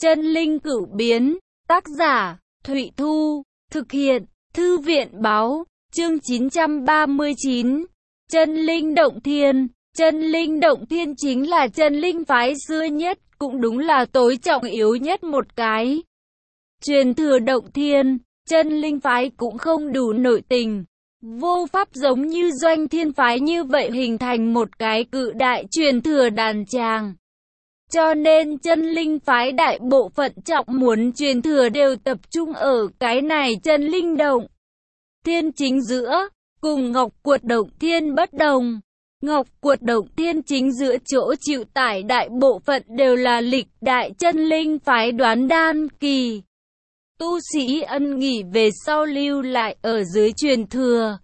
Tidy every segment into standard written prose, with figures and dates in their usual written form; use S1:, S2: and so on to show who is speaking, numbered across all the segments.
S1: Chân linh cửu biến, tác giả, Thụy Thu, thực hiện, Thư viện báo, chương 939, chân linh động thiên. Chân linh động thiên chính là chân linh phái xưa nhất, cũng đúng là tối trọng yếu nhất một cái. Truyền thừa động thiên, chân linh phái cũng không đủ nội tình, vô pháp giống như Doanh Thiên phái như vậy hình thành một cái cự đại truyền thừa đàn tràng. Cho nên chân linh phái đại bộ phận trọng muốn truyền thừa đều tập trung ở cái này chân linh động thiên chính giữa, cùng Ngọc Cuột động thiên bất đồng. Ngọc Cuột động thiên chính giữa chỗ chịu tải đại bộ phận đều là lịch đại chân linh phái đoán đan kỳ tu sĩ ân nghỉ về sau lưu lại ở dưới truyền thừa.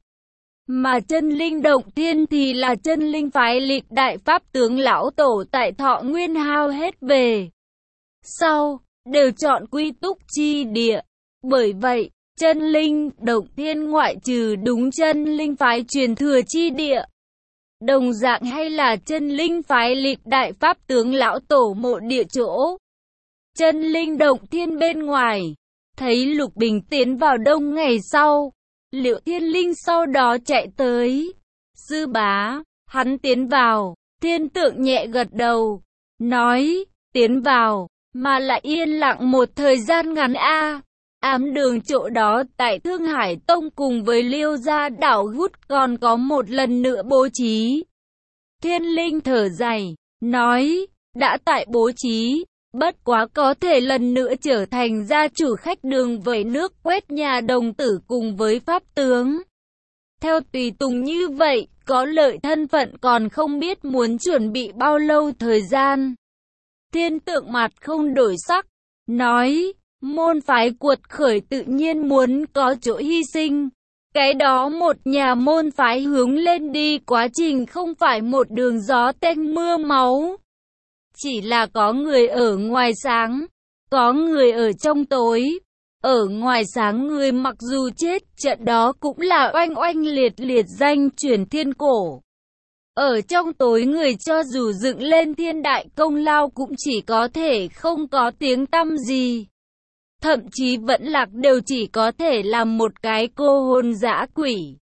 S1: Mà chân linh động thiên thì là chân linh phái lịch đại pháp tướng lão tổ tại thọ nguyên hao hết về sau, đều chọn quy túc chi địa. Bởi vậy, chân linh động thiên ngoại trừ đúng chân linh phái truyền thừa chi địa, đồng dạng hay là chân linh phái lịch đại pháp tướng lão tổ mộ địa chỗ. Chân linh động thiên bên ngoài, thấy Lục Bình tiến vào đông ngày sau, Liệu Thiên Linh sau đó chạy tới. Sư bá, hắn tiến vào. Thiên Tượng nhẹ gật đầu, nói, tiến vào, mà lại yên lặng một thời gian ngắn a. Ám đường chỗ đó tại Thương Hải Tông cùng với Liêu gia đảo hút còn có một lần nữa bố trí. Thiên Linh thở dài, nói, đã tại bố trí, bất quá có thể lần nữa trở thành gia chủ khách đường vẩy nước quét nhà đồng tử cùng với pháp tướng. Theo tùy tùng như vậy, có lợi thân phận còn không biết muốn chuẩn bị bao lâu thời gian. Thiên Tượng mặt không đổi sắc, nói, môn phái cuột khởi tự nhiên muốn có chỗ hy sinh. Cái đó một nhà môn phái hướng lên đi quá trình không phải một đường gió tanh mưa máu. Chỉ là có người ở ngoài sáng, có người ở trong tối. Ở ngoài sáng người mặc dù chết, trận đó cũng là oanh oanh liệt liệt danh truyền thiên cổ. Ở trong tối người cho dù dựng lên thiên đại công lao cũng chỉ có thể không có tiếng tăm gì. Thậm chí vẫn lạc đều chỉ có thể làm một cái cô hồn dã quỷ.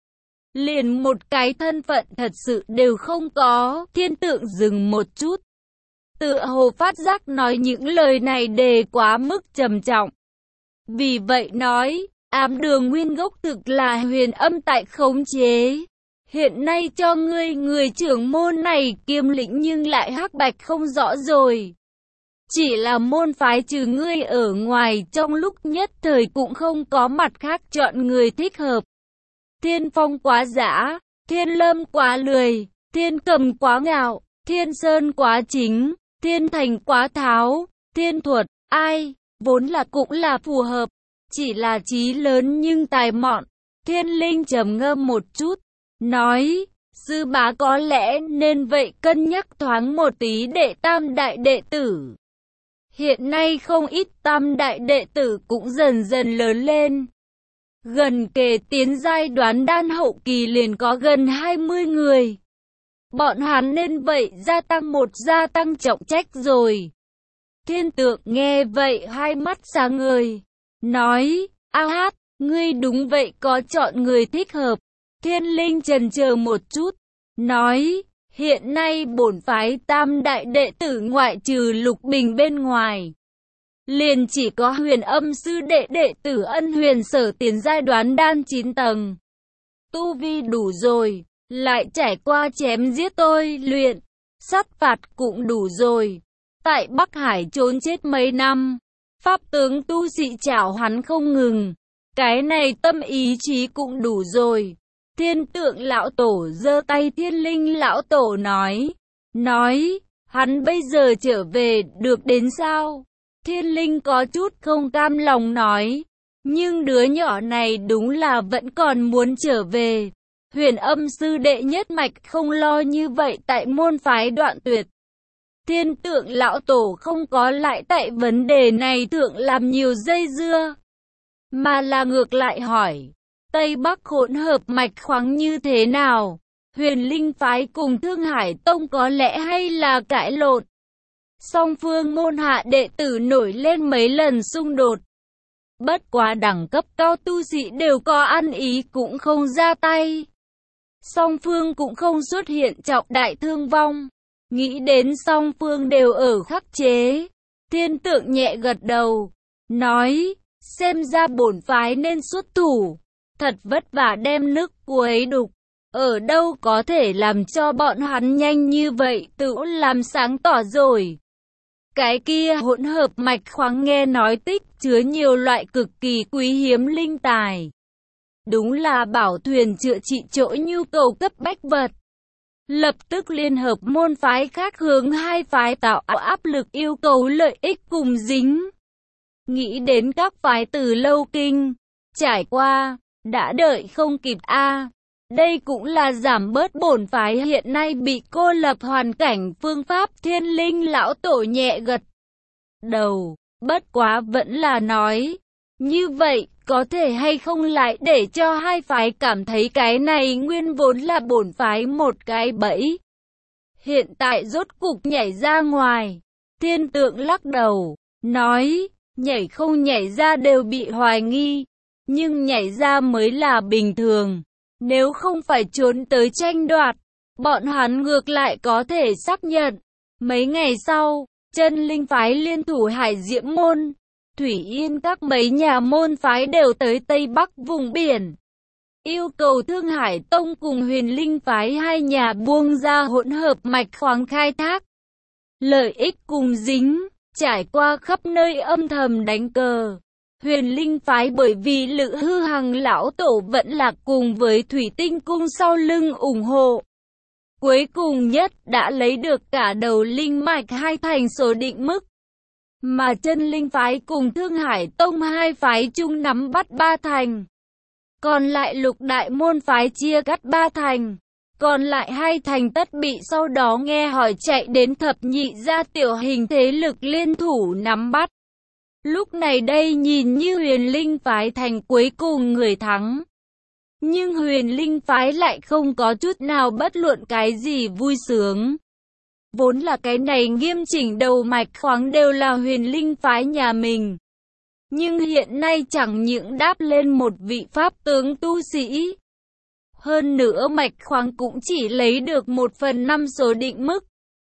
S1: Liền một cái thân phận thật sự đều không có. Thiên Tượng dừng một chút, tựa hồ phát giác nói những lời này đề quá mức trầm trọng. Vì vậy nói, ám đường nguyên gốc thực là Huyền Âm tại khống chế. Hiện nay cho ngươi người trưởng môn này kiêm lĩnh nhưng lại hắc bạch không rõ rồi. Chỉ là môn phái trừ ngươi ở ngoài trong lúc nhất thời cũng không có mặt khác chọn người thích hợp. Thiên Phong quá dã, Thiên Lâm quá lười, Thiên Cầm quá ngạo, Thiên Sơn quá chính, Thiên Thành quá tháo, Thiên Thuật, ai, vốn là cũng là phù hợp, chỉ là trí lớn nhưng tài mọn. Thiên Linh trầm ngâm một chút, nói, sư bá có lẽ nên vậy cân nhắc thoáng một tí để tam đại đệ tử. Hiện nay không ít tam đại đệ tử cũng dần dần lớn lên. Gần kề tiến giai đoán đan hậu kỳ liền có gần 20 người. Bọn hắn nên vậy gia tăng trọng trách rồi. Thiên Tượng nghe vậy hai mắt sáng ngời, nói, a hát, ngươi đúng vậy có chọn người thích hợp. Thiên Linh chần chờ một chút, nói, hiện nay bổn phái tam đại đệ tử ngoại trừ Lục Bình bên ngoài, liền chỉ có Huyền Âm sư đệ tử Ân Huyền sở tiến giai đoán đan 9 tầng. Tu vi đủ rồi, lại trải qua chém giết tôi luyện, sát phạt cũng đủ rồi. Tại Bắc Hải trốn chết mấy năm, pháp tướng tu sĩ chảo hắn không ngừng. Cái này tâm ý chí cũng đủ rồi. Thiên Tượng lão tổ giơ tay, Thiên Linh lão tổ nói, hắn bây giờ trở về được đến sao? Thiên Linh có chút không cam lòng nói, nhưng đứa nhỏ này đúng là vẫn còn muốn trở về. Huyền Âm sư đệ nhất mạch không lo như vậy tại môn phái đoạn tuyệt. Thiên Tượng lão tổ không có lại tại vấn đề này thượng làm nhiều dây dưa, mà là ngược lại hỏi, Tây Bắc hỗn hợp mạch khoáng như thế nào? Huyền Linh phái cùng Thương Hải Tông có lẽ hay là cãi lộn? Song phương môn hạ đệ tử nổi lên mấy lần xung đột. Bất quá đẳng cấp cao tu sĩ đều có ăn ý cũng không ra tay. Song phương cũng không xuất hiện trọng đại thương vong. Nghĩ đến song phương đều ở khắc chế. Thiên Tượng nhẹ gật đầu, nói, xem ra bổn phái nên xuất thủ. Thật vất vả đem nước cuối đục. Ở đâu có thể làm cho bọn hắn nhanh như vậy tự làm sáng tỏ rồi. Cái kia hỗn hợp mạch khoáng nghe nói tích chứa nhiều loại cực kỳ quý hiếm linh tài. Đúng là bảo thuyền chữa trị chỗ nhu cầu cấp bách vật. Lập tức liên hợp môn phái khác hướng hai phái tạo áp lực yêu cầu lợi ích cùng dính. Nghĩ đến các phái từ lâu kinh, trải qua, đã đợi không kịp a. Đây cũng là giảm bớt bổn phái hiện nay bị cô lập hoàn cảnh phương pháp. Thiên Linh lão tổ nhẹ gật đầu, bất quá vẫn là nói, như vậy có thể hay không lại để cho hai phái cảm thấy cái này nguyên vốn là bổn phái một cái bẫy. Hiện tại rốt cục nhảy ra ngoài. Thiên Tượng lắc đầu, nói, nhảy không nhảy ra đều bị hoài nghi, nhưng nhảy ra mới là bình thường. Nếu không phải trốn tới tranh đoạt, bọn hắn ngược lại có thể xác nhận. Mấy ngày sau, Chân Linh phái liên thủ Hải Diễm môn, Thủy Yên các mấy nhà môn phái đều tới Tây Bắc vùng biển. Yêu cầu Thương Hải Tông cùng Huyền Linh phái hai nhà buông ra hỗn hợp mạch khoáng khai thác. Lợi ích cùng dính, trải qua khắp nơi âm thầm đánh cờ. Huyền Linh phái bởi vì Lữ Hư Hằng lão tổ vẫn lạc cùng với Thủy Tinh cung sau lưng ủng hộ. Cuối cùng nhất đã lấy được cả đầu linh mạch hai thành số định mức. Mà Chân Linh phái cùng Thương Hải Tông hai phái chung nắm bắt 3 thành. Còn lại Lục đại môn phái chia cắt 3 thành. Còn lại 2 thành tất bị sau đó nghe hỏi chạy đến thập nhị gia tiểu hình thế lực liên thủ nắm bắt. Lúc này đây nhìn như Huyền Linh phái thành cuối cùng người thắng. Nhưng Huyền Linh phái lại không có chút nào bất luận cái gì vui sướng. Vốn là cái này nghiêm chỉnh đầu mạch khoáng đều là Huyền Linh phái nhà mình. Nhưng hiện nay chẳng những đáp lên một vị pháp tướng tu sĩ. Hơn nữa mạch khoáng cũng chỉ lấy được 1/5 số định mức.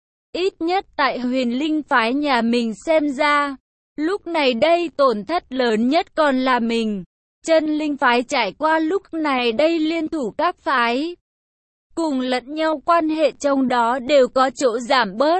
S1: Ít nhất tại Huyền Linh phái nhà mình xem ra. Lúc này đây tổn thất lớn nhất còn là mình. Chân Linh phái trải qua lúc này đây liên thủ các phái. Cùng lẫn nhau quan hệ trong đó đều có chỗ giảm bớt.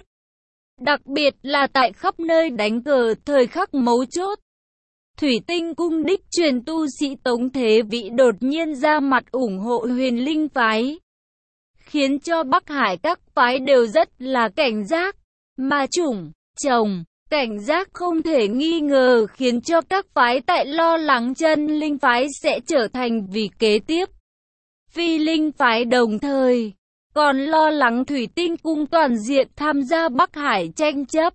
S1: Đặc biệt là tại khắp nơi đánh cờ thời khắc mấu chốt. Thủy Tinh cung đích truyền tu sĩ Tống Thế Vĩ đột nhiên ra mặt ủng hộ Huyền Linh phái. Khiến cho Bắc Hải các phái đều rất là cảnh giác. Mà chủng, chồng, cảnh giác không thể nghi ngờ khiến cho các phái tại lo lắng Chân Linh phái sẽ trở thành vị kế tiếp. Phi Linh phái đồng thời, còn lo lắng Thủy Tinh cung toàn diện tham gia Bắc Hải tranh chấp.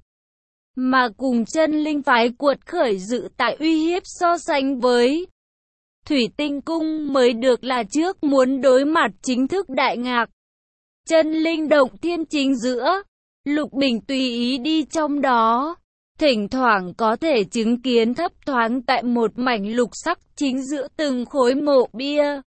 S1: Mà cùng Chân Linh phái cuột khởi dự tại uy hiếp so sánh với Thủy Tinh cung mới được là trước muốn đối mặt chính thức đại ngạc. Chân Linh động thiên chính giữa, Lục Bình tùy ý đi trong đó. Thỉnh thoảng có thể chứng kiến thấp thoáng tại một mảnh lục sắc chính giữa từng khối mộ bia.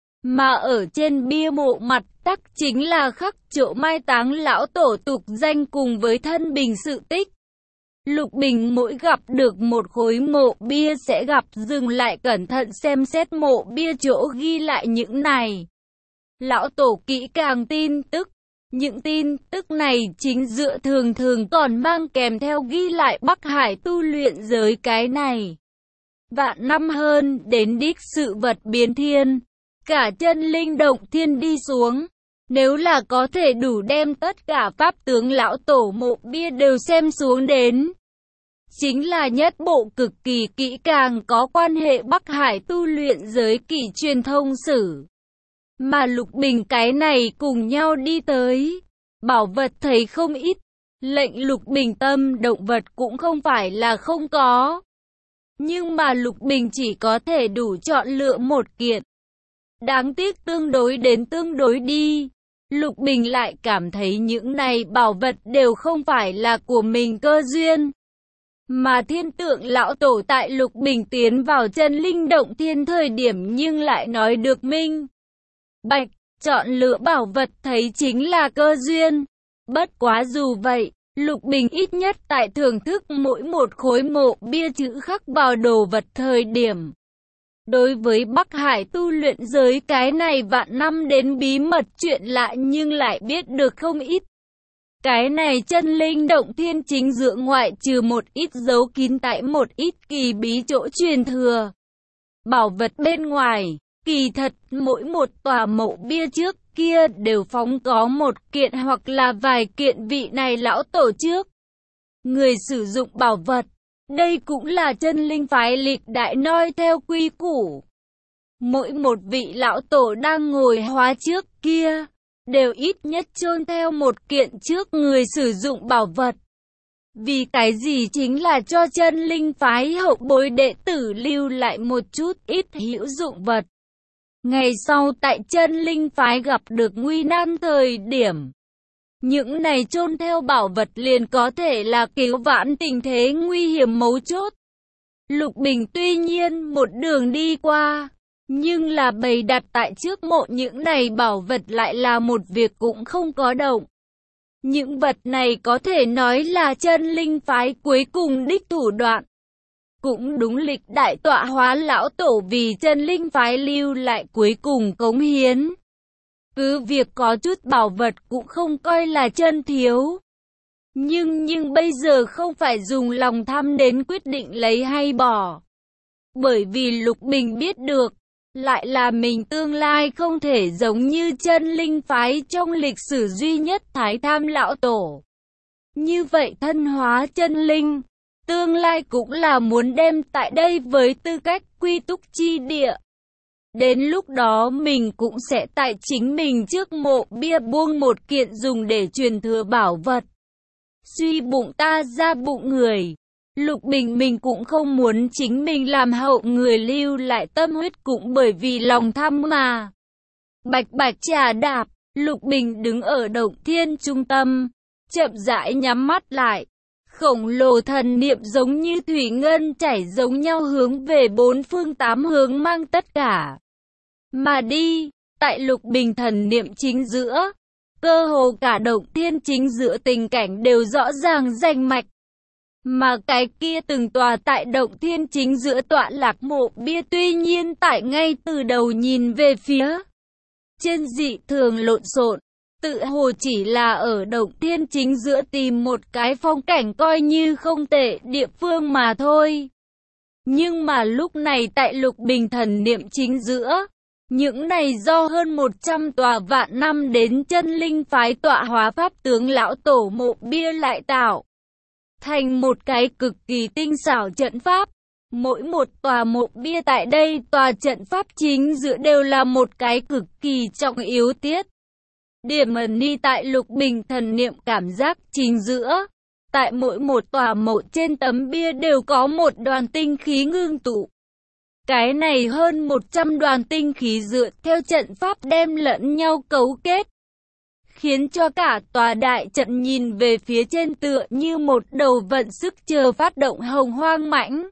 S1: Mà ở trên bia mộ mặt tắc chính là khắc chỗ mai táng lão tổ tục danh cùng với thân bình sự tích. Lục Bình mỗi gặp được một khối mộ bia sẽ gặp dừng lại cẩn thận xem xét mộ bia chỗ ghi lại những này. Lão tổ kỹ càng tin tức. Những tin tức này chính dựa thường còn mang kèm theo ghi lại Bắc Hải tu luyện giới cái này. Vạn năm hơn đến đích sự vật biến thiên. Cả Chân Linh động thiên đi xuống. Nếu là có thể đủ đem tất cả pháp tướng lão tổ mộ bia đều xem xuống đến. Chính là nhất bộ cực kỳ kỹ càng có quan hệ Bắc Hải tu luyện giới kỳ truyền thông sử. Mà Lục Bình cái này cùng nhau đi tới. Bảo vật thấy không ít. Lệnh Lục Bình tâm động vật cũng không phải là không có. Nhưng mà Lục Bình chỉ có thể đủ chọn lựa một kiện. Đáng tiếc tương đối đến tương đối đi. Lục Bình lại cảm thấy những này bảo vật đều không phải là của mình cơ duyên. Mà Thiên Tượng lão tổ tại Lục Bình tiến vào chân linh động thiên thời điểm nhưng lại nói được minh bạch, chọn lựa bảo vật thấy chính là cơ duyên. Bất quá dù vậy, Lục Bình ít nhất tại thưởng thức mỗi một khối mộ bia chữ khắc vào đồ vật thời điểm. Đối với Bắc Hải tu luyện giới cái này vạn năm đến bí mật chuyện lạ nhưng lại biết được không ít. Cái này chân linh động thiên chính giữa ngoại trừ một ít dấu kín tại một ít kỳ bí chỗ truyền thừa. Bảo vật bên ngoài, kỳ thật mỗi một tòa mộ bia trước kia đều phóng có một kiện hoặc là vài kiện vị này lão tổ trước. Người sử dụng bảo vật, đây cũng là chân linh phái lịch đại noi theo quy củ. Mỗi một vị lão tổ đang ngồi hóa trước kia, đều ít nhất chôn theo một kiện trước người sử dụng bảo vật. Vì cái gì chính là cho chân linh phái hậu bối đệ tử lưu lại một chút ít hữu dụng vật. Ngày sau tại chân linh phái gặp được nguy nan thời điểm, những này chôn theo bảo vật liền có thể là cứu vãn tình thế nguy hiểm mấu chốt. Lục Bình tuy nhiên một đường đi qua, nhưng là bày đặt tại trước mộ những này bảo vật lại là một việc cũng không có động. Những vật này có thể nói là chân linh phái cuối cùng đích thủ đoạn. Cũng đúng lịch đại tọa hóa lão tổ vì chân linh phái lưu lại cuối cùng cống hiến. Cứ việc có chút bảo vật cũng không coi là chân thiếu. Nhưng bây giờ không phải dùng lòng tham đến quyết định lấy hay bỏ. Bởi vì Lục Bình biết được, lại là mình tương lai không thể giống như chân linh phái trong lịch sử duy nhất Thái Tham lão tổ. Như vậy thân hóa chân linh, tương lai cũng là muốn đem tại đây với tư cách quy túc chi địa. Đến lúc đó mình cũng sẽ tại chính mình trước mộ bia buông một kiện dùng để truyền thừa bảo vật. Suy bụng ta ra bụng người. Lục Bình mình cũng không muốn chính mình làm hậu người lưu lại tâm huyết cũng bởi vì lòng tham mà. Bạch bạch trà đạp, Lục Bình đứng ở động thiên trung tâm, chậm rãi nhắm mắt lại. Khổng lồ thần niệm giống như thủy ngân chảy giống nhau hướng về bốn phương tám hướng mang tất cả. Mà đi, tại Lục Bình thần niệm chính giữa, cơ hồ cả động thiên chính giữa tình cảnh đều rõ ràng rành mạch. Mà cái kia từng tòa tại động thiên chính giữa tọa lạc mộ bia tuy nhiên tại ngay từ đầu nhìn về phía trên dị thường lộn xộn, tự hồ chỉ là ở động thiên chính giữa tìm một cái phong cảnh coi như không tệ địa phương mà thôi. Nhưng mà lúc này tại Lục Bình thần niệm chính giữa, những này do hơn 100 tòa vạn năm đến chân linh phái tọa hóa pháp tướng lão tổ mộ bia lại tạo thành một cái cực kỳ tinh xảo trận pháp. Mỗi một tòa mộ bia tại đây tòa trận pháp chính giữa đều là một cái cực kỳ trọng yếu tiết. Điểm ẩn ni tại Lục Bình thần niệm cảm giác chính giữa. Tại mỗi một tòa mộ trên tấm bia đều có một đoàn tinh khí ngưng tụ. Cái này hơn 100 đoàn tinh khí dựa theo trận pháp đem lẫn nhau cấu kết, khiến cho cả tòa đại trận nhìn về phía trên tựa như một đầu vận sức chờ phát động hồng hoang mãnh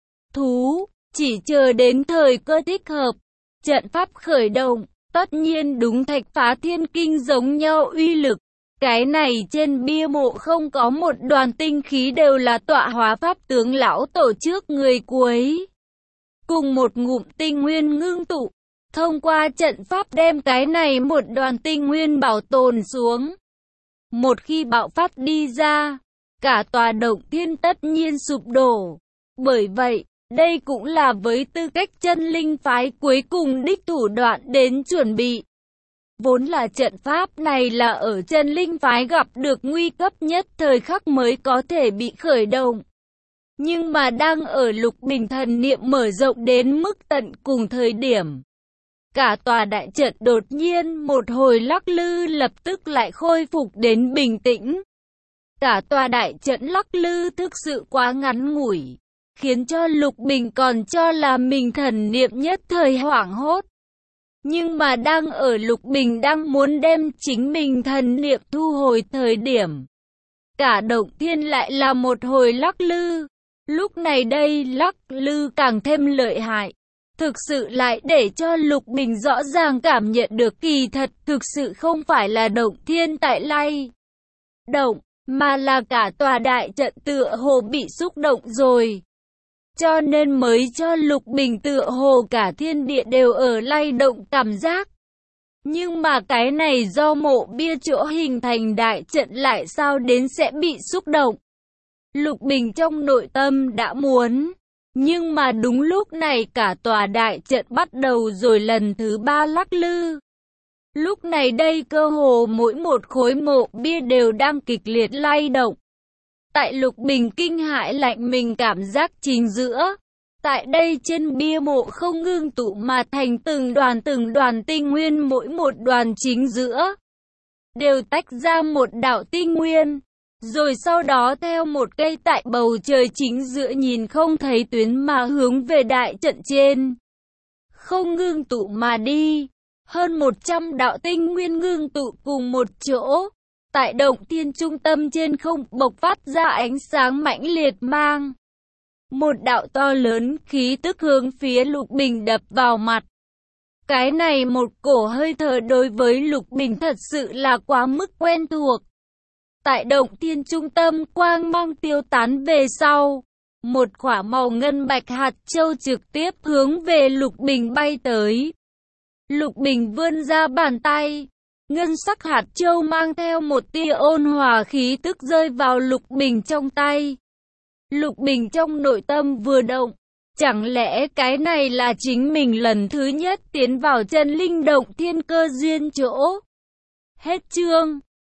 S1: thú, chỉ chờ đến thời cơ thích hợp, trận pháp khởi động, tất nhiên đúng thạch phá thiên kinh giống nhau uy lực. Cái này trên bia mộ không có một đoàn tinh khí đều là tọa hóa pháp tướng lão tổ trước người cuối. Cùng một ngụm tinh nguyên ngưng tụ, thông qua trận pháp đem cái này một đoàn tinh nguyên bảo tồn xuống. Một khi bạo phát đi ra, cả tòa động thiên tất nhiên sụp đổ. Bởi vậy, đây cũng là với tư cách chân linh phái cuối cùng đích thủ đoạn đến chuẩn bị. Vốn là trận pháp này là ở chân linh phái gặp được nguy cấp nhất thời khắc mới có thể bị khởi động. Nhưng mà đang ở Lục Bình thần niệm mở rộng đến mức tận cùng thời điểm, cả tòa đại trận đột nhiên một hồi lắc lư lập tức lại khôi phục đến bình tĩnh. Cả tòa đại trận lắc lư thực sự quá ngắn ngủi, khiến cho Lục Bình còn cho là mình thần niệm nhất thời hoảng hốt. Nhưng mà đang ở Lục Bình đang muốn đem chính mình thần niệm thu hồi thời điểm. Cả động thiên lại là một hồi lắc lư. Lúc này đây lắc lư càng thêm lợi hại. Thực sự lại để cho Lục Bình rõ ràng cảm nhận được kỳ thật thực sự không phải là động thiên tại lay động, mà là cả tòa đại trận tựa hồ bị xúc động rồi. Cho nên mới cho Lục Bình tựa hồ cả thiên địa đều ở lay động cảm giác. Nhưng mà cái này do mộ bia chỗ hình thành đại trận lại sao đến sẽ bị xúc động. Lục Bình trong nội tâm đã muốn. Nhưng mà đúng lúc này cả tòa đại trận bắt đầu rồi lần thứ 3 lắc lư. Lúc này đây cơ hồ mỗi một khối mộ bia đều đang kịch liệt lay động. Tại Lục Bình kinh hãi lạnh mình cảm giác chính giữa. Tại đây trên bia mộ không ngưng tụ mà thành từng đoàn tinh nguyên, mỗi một đoàn chính giữa đều tách ra một đạo tinh nguyên. Rồi sau đó theo một cây tại bầu trời chính giữa nhìn không thấy tuyến mà hướng về đại trận trên. Không ngưng tụ mà đi. Hơn 100 đạo tinh nguyên ngưng tụ cùng một chỗ. Tại động thiên trung tâm trên không bộc phát ra ánh sáng mãnh liệt mang. Một đạo to lớn khí tức hướng phía Lục Bình đập vào mặt. Cái này một cổ hơi thở đối với Lục Bình thật sự là quá mức quen thuộc. Tại động thiên trung tâm quang mang tiêu tán về sau. Một quả màu ngân bạch hạt châu trực tiếp hướng về Lục Bình bay tới. Lục Bình vươn ra bàn tay. Ngân sắc hạt châu mang theo một tia ôn hòa khí tức rơi vào Lục Bình trong tay. Lục Bình trong nội tâm vừa động. Chẳng lẽ cái này là chính mình lần thứ nhất tiến vào chân linh động thiên cơ duyên chỗ? Hết chương.